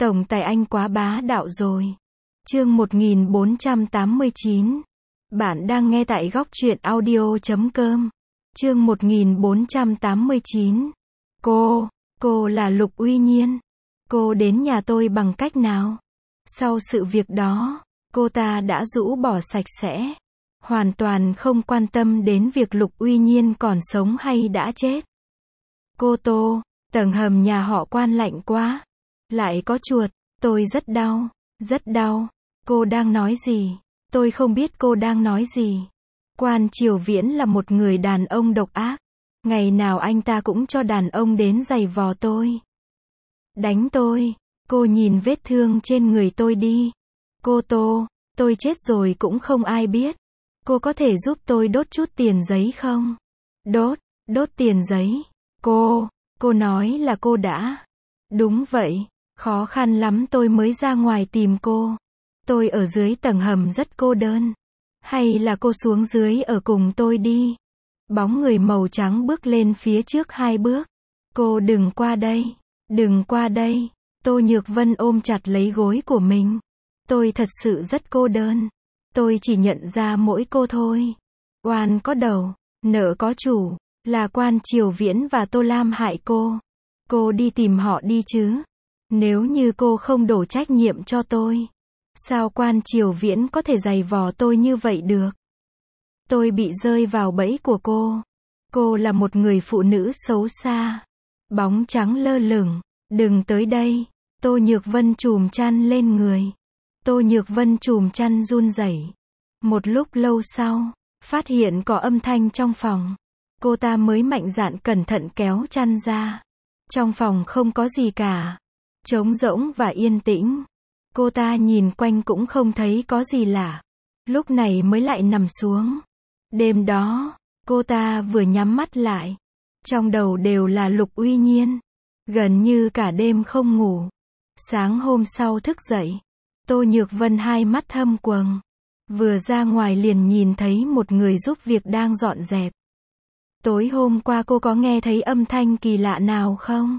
Tổng tài anh quá bá đạo rồi. Chương 1489. Bạn đang nghe tại góc truyện audio.com. Chương 1489. Cô là Lục Uy Nhiên. Cô đến nhà tôi bằng cách nào? Sau sự việc đó, cô ta đã rũ bỏ sạch sẽ. Hoàn toàn không quan tâm đến việc Lục Uy Nhiên còn sống hay đã chết. Cô Tô, tầng hầm nhà họ Quan lạnh quá. Lại có chuột, tôi rất đau, rất đau. Cô đang nói gì? Tôi không biết cô đang nói gì. Quan Triều Viễn là một người đàn ông độc ác. Ngày nào anh ta cũng cho đàn ông đến giày vò tôi. Đánh tôi. Cô nhìn vết thương trên người tôi đi. Cô Tô, tôi chết rồi cũng không ai biết. Cô có thể giúp tôi đốt chút tiền giấy không? Đốt tiền giấy. Cô nói là cô đã. Đúng vậy, khó khăn lắm tôi mới ra ngoài tìm cô. Tôi ở dưới tầng hầm rất cô đơn. Hay là cô xuống dưới ở cùng tôi đi. Bóng người màu trắng bước lên phía trước 2 bước. Cô đừng qua đây. Đừng qua đây. Tô Nhược Vân ôm chặt lấy gối của mình. Tôi thật sự rất cô đơn. Tôi chỉ nhận ra mỗi cô thôi. Oan có đầu, nợ có chủ. Là Quan Triều Viễn và Tô Lam hại cô. Cô đi tìm họ đi chứ. Nếu như cô không đổ trách nhiệm cho tôi, sao Quan Triều Viễn có thể giày vò tôi như vậy được? Tôi bị rơi vào bẫy của cô. Cô là một người phụ nữ xấu xa. Bóng trắng lơ lửng. Đừng tới đây. Tô Nhược Vân chùm chăn lên người. Tô Nhược Vân chùm chăn run rẩy. Một lúc lâu sau, phát hiện có âm thanh trong phòng. Cô ta mới mạnh dạn cẩn thận kéo chăn ra. Trong phòng không có gì cả. Trống rỗng và yên tĩnh. Cô ta nhìn quanh cũng không thấy có gì lạ. Lúc này mới lại nằm xuống. Đêm đó, cô ta vừa nhắm mắt lại. Trong đầu đều là Lục Uy Nhiên. Gần như cả đêm không ngủ. Sáng hôm sau thức dậy, Tô Nhược Vân hai mắt thâm quầng. Vừa ra ngoài liền nhìn thấy một người giúp việc đang dọn dẹp. Tối hôm qua cô có nghe thấy âm thanh kỳ lạ nào không?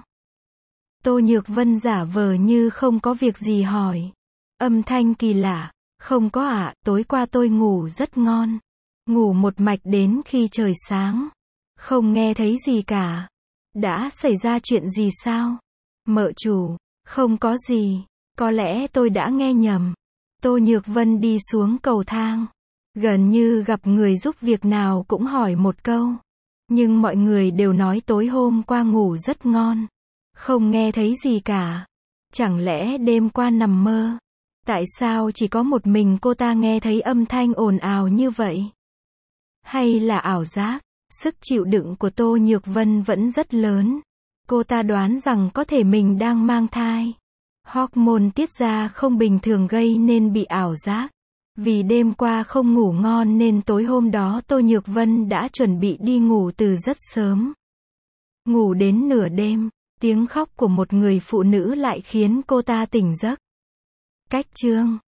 Tô Nhược Vân giả vờ như không có việc gì hỏi. Âm thanh kỳ lạ? Không có ạ, tối qua tôi ngủ rất ngon. Ngủ một mạch đến khi trời sáng. Không nghe thấy gì cả. Đã xảy ra chuyện gì sao? Mợ chủ, không có gì. Có lẽ tôi đã nghe nhầm. Tô Nhược Vân đi xuống cầu thang. Gần như gặp người giúp việc nào cũng hỏi một câu. Nhưng mọi người đều nói tối hôm qua ngủ rất ngon. Không nghe thấy gì cả. Chẳng lẽ đêm qua nằm mơ? Tại sao chỉ có một mình cô ta nghe thấy âm thanh ồn ào như vậy? Hay là ảo giác? Sức chịu đựng của Tô Nhược Vân vẫn rất lớn. Cô ta đoán rằng có thể mình đang mang thai. Hormone tiết ra không bình thường gây nên bị ảo giác. Vì đêm qua không ngủ ngon nên tối hôm đó Tô Nhược Vân đã chuẩn bị đi ngủ từ rất sớm. Ngủ đến nửa đêm, tiếng khóc của một người phụ nữ lại khiến cô ta tỉnh giấc. Cách chương